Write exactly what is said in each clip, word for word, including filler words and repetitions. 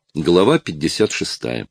Глава пятьдесят шестая.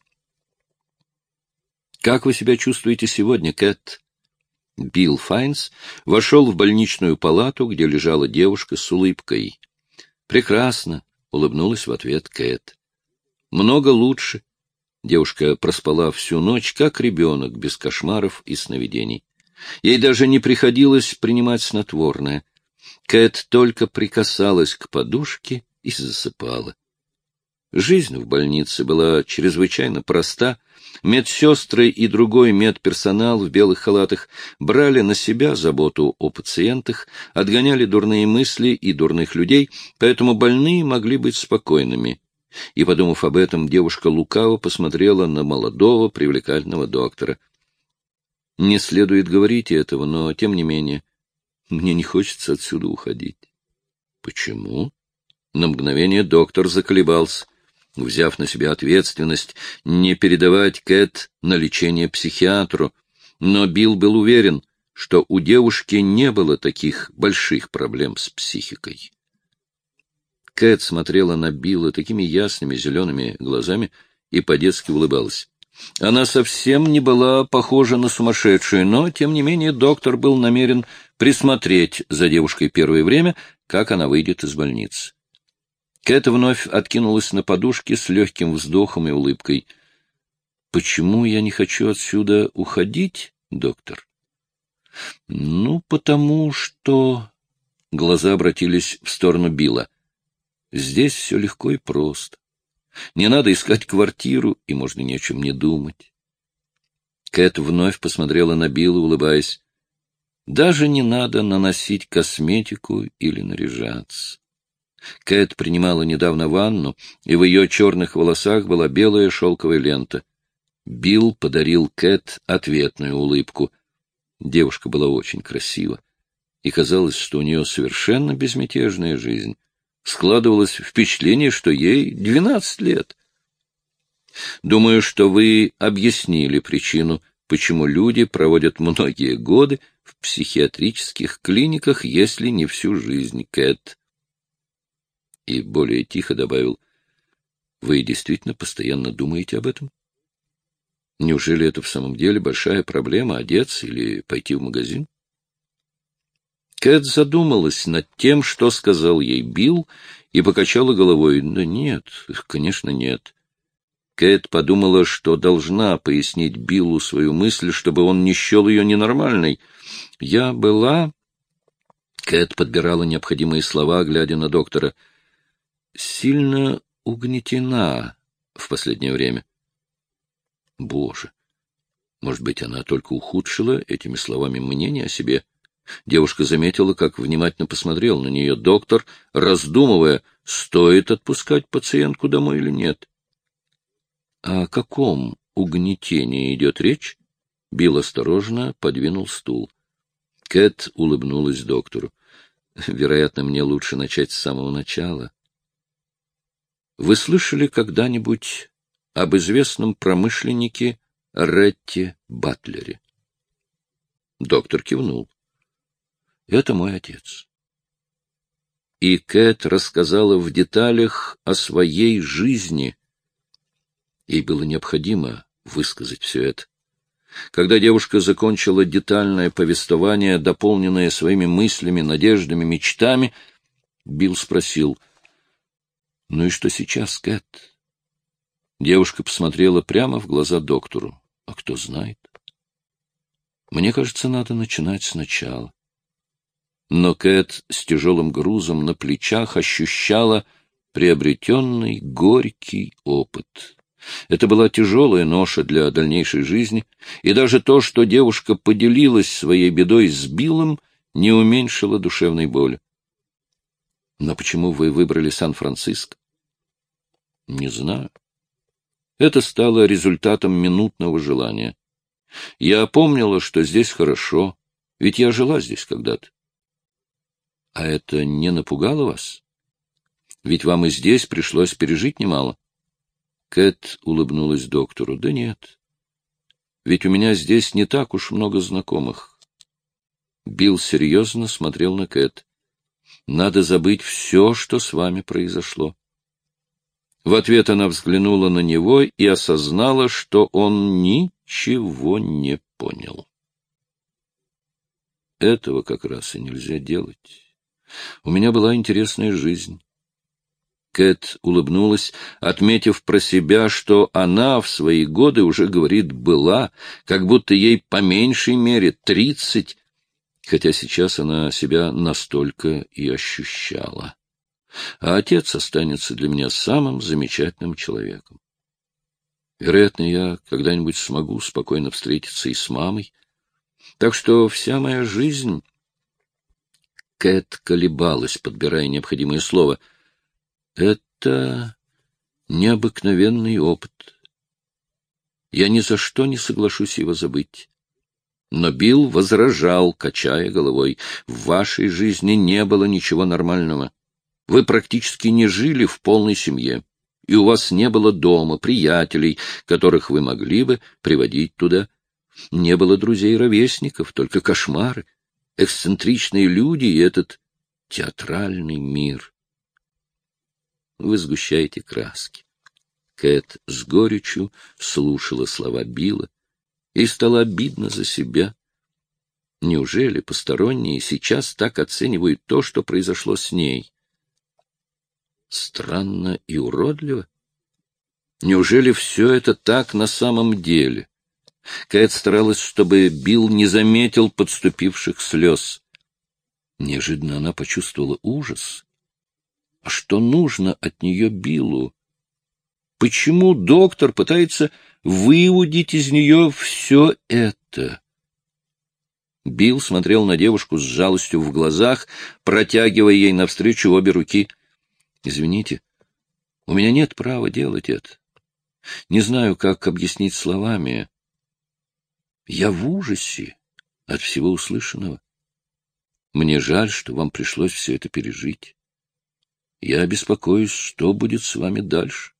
«Как вы себя чувствуете сегодня, Кэт?» Билл Файнс вошел в больничную палату, где лежала девушка с улыбкой. «Прекрасно», — улыбнулась в ответ Кэт. «Много лучше». Девушка проспала всю ночь, как ребенок, без кошмаров и сновидений. Ей даже не приходилось принимать снотворное. Кэт только прикасалась к подушке и засыпала. Жизнь в больнице была чрезвычайно проста. Медсестры и другой медперсонал в белых халатах брали на себя заботу о пациентах, отгоняли дурные мысли и дурных людей, поэтому больные могли быть спокойными. И, подумав об этом, девушка лукаво посмотрела на молодого, привлекательного доктора. Не следует говорить этого, но, тем не менее, мне не хочется отсюда уходить. Почему? На мгновение доктор заколебался, взяв на себя ответственность не передавать Кэт на лечение психиатру, но Билл был уверен, что у девушки не было таких больших проблем с психикой. Кэт смотрела на Билла такими ясными зелеными глазами и по-детски улыбалась. Она совсем не была похожа на сумасшедшую, но, тем не менее, доктор был намерен присмотреть за девушкой первое время, как она выйдет из больницы. Кэт вновь откинулась на подушке с легким вздохом и улыбкой. — Почему я не хочу отсюда уходить, доктор? — Ну, потому что... Глаза обратились в сторону Билла. — Здесь все легко и просто. Не надо искать квартиру, и можно ни о чем не думать. Кэт вновь посмотрела на Билла, улыбаясь. — Даже не надо наносить косметику или наряжаться. Кэт принимала недавно ванну, и в ее черных волосах была белая шелковая лента. Билл подарил Кэт ответную улыбку. Девушка была очень красива, и казалось, что у нее совершенно безмятежная жизнь. Складывалось впечатление, что ей двенадцать лет. Думаю, что вы объяснили причину, почему люди проводят многие годы в психиатрических клиниках, если не всю жизнь, Кэт. И более тихо добавил: вы действительно постоянно думаете об этом? Неужели это в самом деле большая проблема — одеться или пойти в магазин? Кэт задумалась над тем, что сказал ей Билл, и покачала головой. Да нет, конечно, нет. Кэт подумала, что должна пояснить Биллу свою мысль, чтобы он не счел ее ненормальной. Я была... Кэт подбирала необходимые слова, глядя на доктора. Сильно угнетена в последнее время. Боже! Может быть, она только ухудшила этими словами мнение о себе? Девушка заметила, как внимательно посмотрел на нее доктор, раздумывая, стоит отпускать пациентку домой или нет. — О каком угнетении идет речь? Билл осторожно подвинул стул. Кэт улыбнулась доктору. — Вероятно, мне лучше начать с самого начала. Вы слышали когда-нибудь об известном промышленнике Ретти Батлере? Доктор кивнул. Это мой отец. И Кэт рассказала в деталях о своей жизни. Ей было необходимо высказать все это. Когда девушка закончила детальное повествование, дополненное своими мыслями, надеждами, мечтами, Билл спросил: — Ну и что сейчас, Кэт? Девушка посмотрела прямо в глаза доктору. — А кто знает? Мне кажется, надо начинать сначала. Но Кэт с тяжелым грузом на плечах ощущала приобретенный горький опыт. Это была тяжелая ноша для дальнейшей жизни, и даже то, что девушка поделилась своей бедой с Биллом, не уменьшило душевной боли. Но почему вы выбрали Сан-Франциско? Не знаю. Это стало результатом минутного желания. Я помнила, что здесь хорошо, ведь я жила здесь когда-то. А это не напугало вас? Ведь вам и здесь пришлось пережить немало. Кэт улыбнулась доктору. Да нет. Ведь у меня здесь не так уж много знакомых. Билл серьезно смотрел на Кэт. Надо забыть все, что с вами произошло. В ответ она взглянула на него и осознала, что он ничего не понял. Этого как раз и нельзя делать. У меня была интересная жизнь. Кэт улыбнулась, отметив про себя, что она в свои годы уже, говорит, была, как будто ей по меньшей мере тридцать, хотя сейчас она себя настолько и ощущала. А отец останется для меня самым замечательным человеком. Вероятно, я когда-нибудь смогу спокойно встретиться и с мамой. Так что вся моя жизнь... Кэт колебалась, подбирая необходимое слово. Это необыкновенный опыт. Я ни за что не соглашусь его забыть. Но Билл возражал, качая головой. В вашей жизни не было ничего нормального. Вы практически не жили в полной семье, и у вас не было дома, приятелей, которых вы могли бы приводить туда. Не было друзей-ровесников, только кошмары, эксцентричные люди и этот театральный мир. Вы сгущаете краски. Кэт с горечью слушала слова Билла, и стало обидно за себя. Неужели посторонние сейчас так оценивают то, что произошло с ней? Странно и уродливо. Неужели все это так на самом деле? Кэт старалась, чтобы Билл не заметил подступивших слез. Неожиданно она почувствовала ужас. А что нужно от нее Биллу? Почему доктор пытается выудить из нее все это? Билл смотрел на девушку с жалостью в глазах, протягивая ей навстречу обе руки. — Извините, у меня нет права делать это. Не знаю, как объяснить словами. Я в ужасе от всего услышанного. Мне жаль, что вам пришлось все это пережить. Я беспокоюсь, что будет с вами дальше.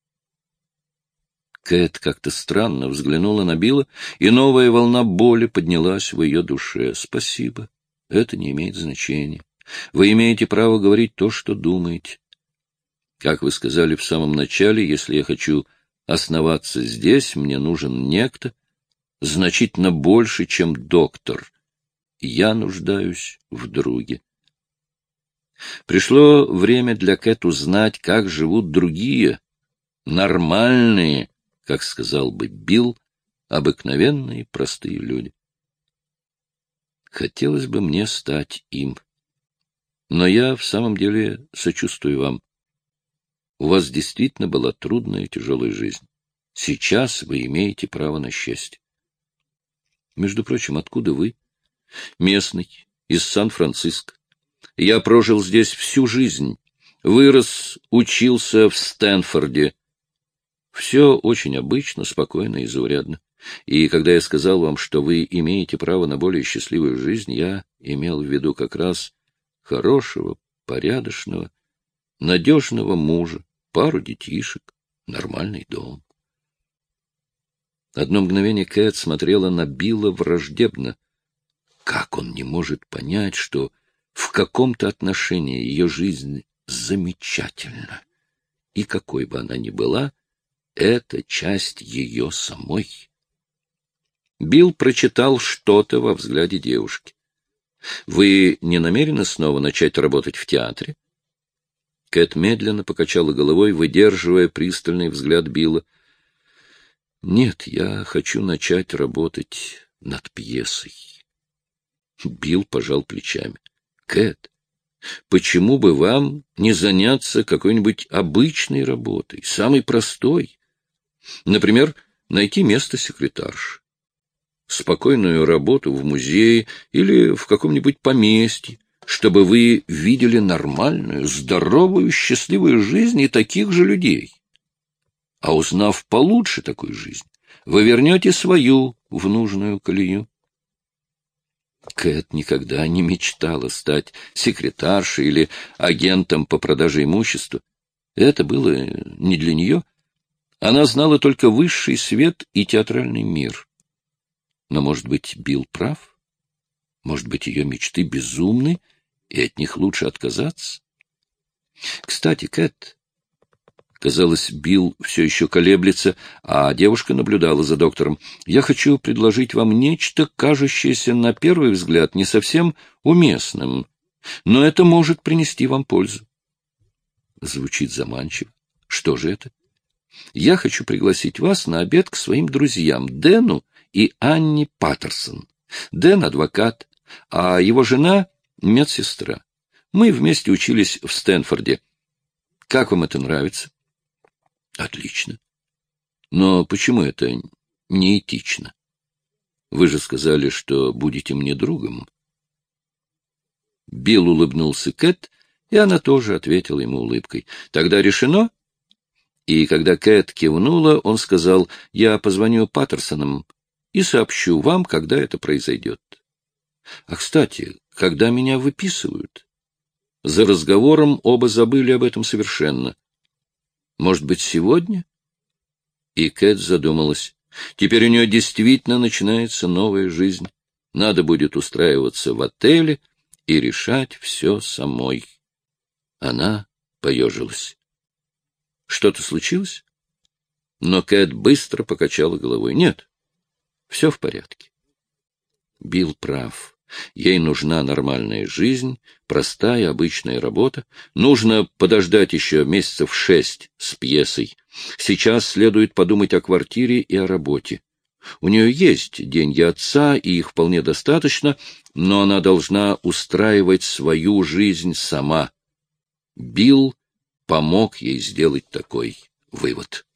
Кэт как-то странно взглянула на Билла, и новая волна боли поднялась в ее душе. Спасибо, это не имеет значения. Вы имеете право говорить то, что думаете. Как вы сказали в самом начале, если я хочу основаться здесь, мне нужен некто, значительно больше, чем доктор. Я нуждаюсь в друге. Пришло время для Кэт узнать, как живут другие, нормальные, как сказал бы Билл, обыкновенные простые люди. Хотелось бы мне стать им. Но я в самом деле сочувствую вам. У вас действительно была трудная и тяжелая жизнь. Сейчас вы имеете право на счастье. Между прочим, откуда вы? Местный, из Сан-Франциско. Я прожил здесь всю жизнь. Вырос, учился в Стэнфорде. Все очень обычно, спокойно и заурядно. И когда я сказал вам, что вы имеете право на более счастливую жизнь, я имел в виду как раз хорошего, порядочного, надежного мужа, пару детишек, нормальный дом. Одно мгновение Кэт смотрела на Билла враждебно. Как он не может понять, что в каком-то отношении ее жизнь замечательна, и какой бы она ни была, это часть ее самой. Билл прочитал что-то во взгляде девушки. «Вы не намерены снова начать работать в театре?» Кэт медленно покачала головой, выдерживая пристальный взгляд Билла. «Нет, я хочу начать работать над пьесой». Билл пожал плечами. «Кэт, почему бы вам не заняться какой-нибудь обычной работой, самой простой? Например, найти место секретарши, спокойную работу в музее или в каком-нибудь поместье, чтобы вы видели нормальную, здоровую, счастливую жизнь и таких же людей. А узнав получше такую жизнь, вы вернете свою в нужную колею». Кэт никогда не мечтала стать секретаршей или агентом по продаже имущества. Это было не для нее. Она знала только высший свет и театральный мир. Но, может быть, Билл прав? Может быть, ее мечты безумны, и от них лучше отказаться? Кстати, Кэт, Казалось, Билл все еще колеблется, а девушка наблюдала за доктором. «Я хочу предложить вам нечто, кажущееся на первый взгляд не совсем уместным, но это может принести вам пользу». Звучит заманчиво. Что же это? «Я хочу пригласить вас на обед к своим друзьям Дэну и Анне Паттерсон. Дэн — адвокат, а его жена — медсестра. Мы вместе учились в Стэнфорде. Как вам это нравится?» «Отлично. Но почему это неэтично? Вы же сказали, что будете мне другом». Билл улыбнулся Кэт, и она тоже ответила ему улыбкой. «Тогда решено?» И когда Кэт кивнула, он сказал: «Я позвоню Паттерсонам и сообщу вам, когда это произойдет. А, кстати, когда меня выписывают?» За разговором оба забыли об этом совершенно. «Может быть, сегодня?» И Кэт задумалась. Теперь у нее действительно начинается новая жизнь. Надо будет устраиваться в отеле и решать все самой. Она поежилась. «Что-то случилось?» Но Кэт быстро покачала головой. «Нет, все в порядке». Билл прав. Ей нужна нормальная жизнь, простая, обычная работа. Нужно подождать еще месяцев шесть с пьесой. Сейчас следует подумать о квартире и о работе. У нее есть деньги отца, и их вполне достаточно, но она должна устраивать свою жизнь сама. Билл помог ей сделать такой вывод.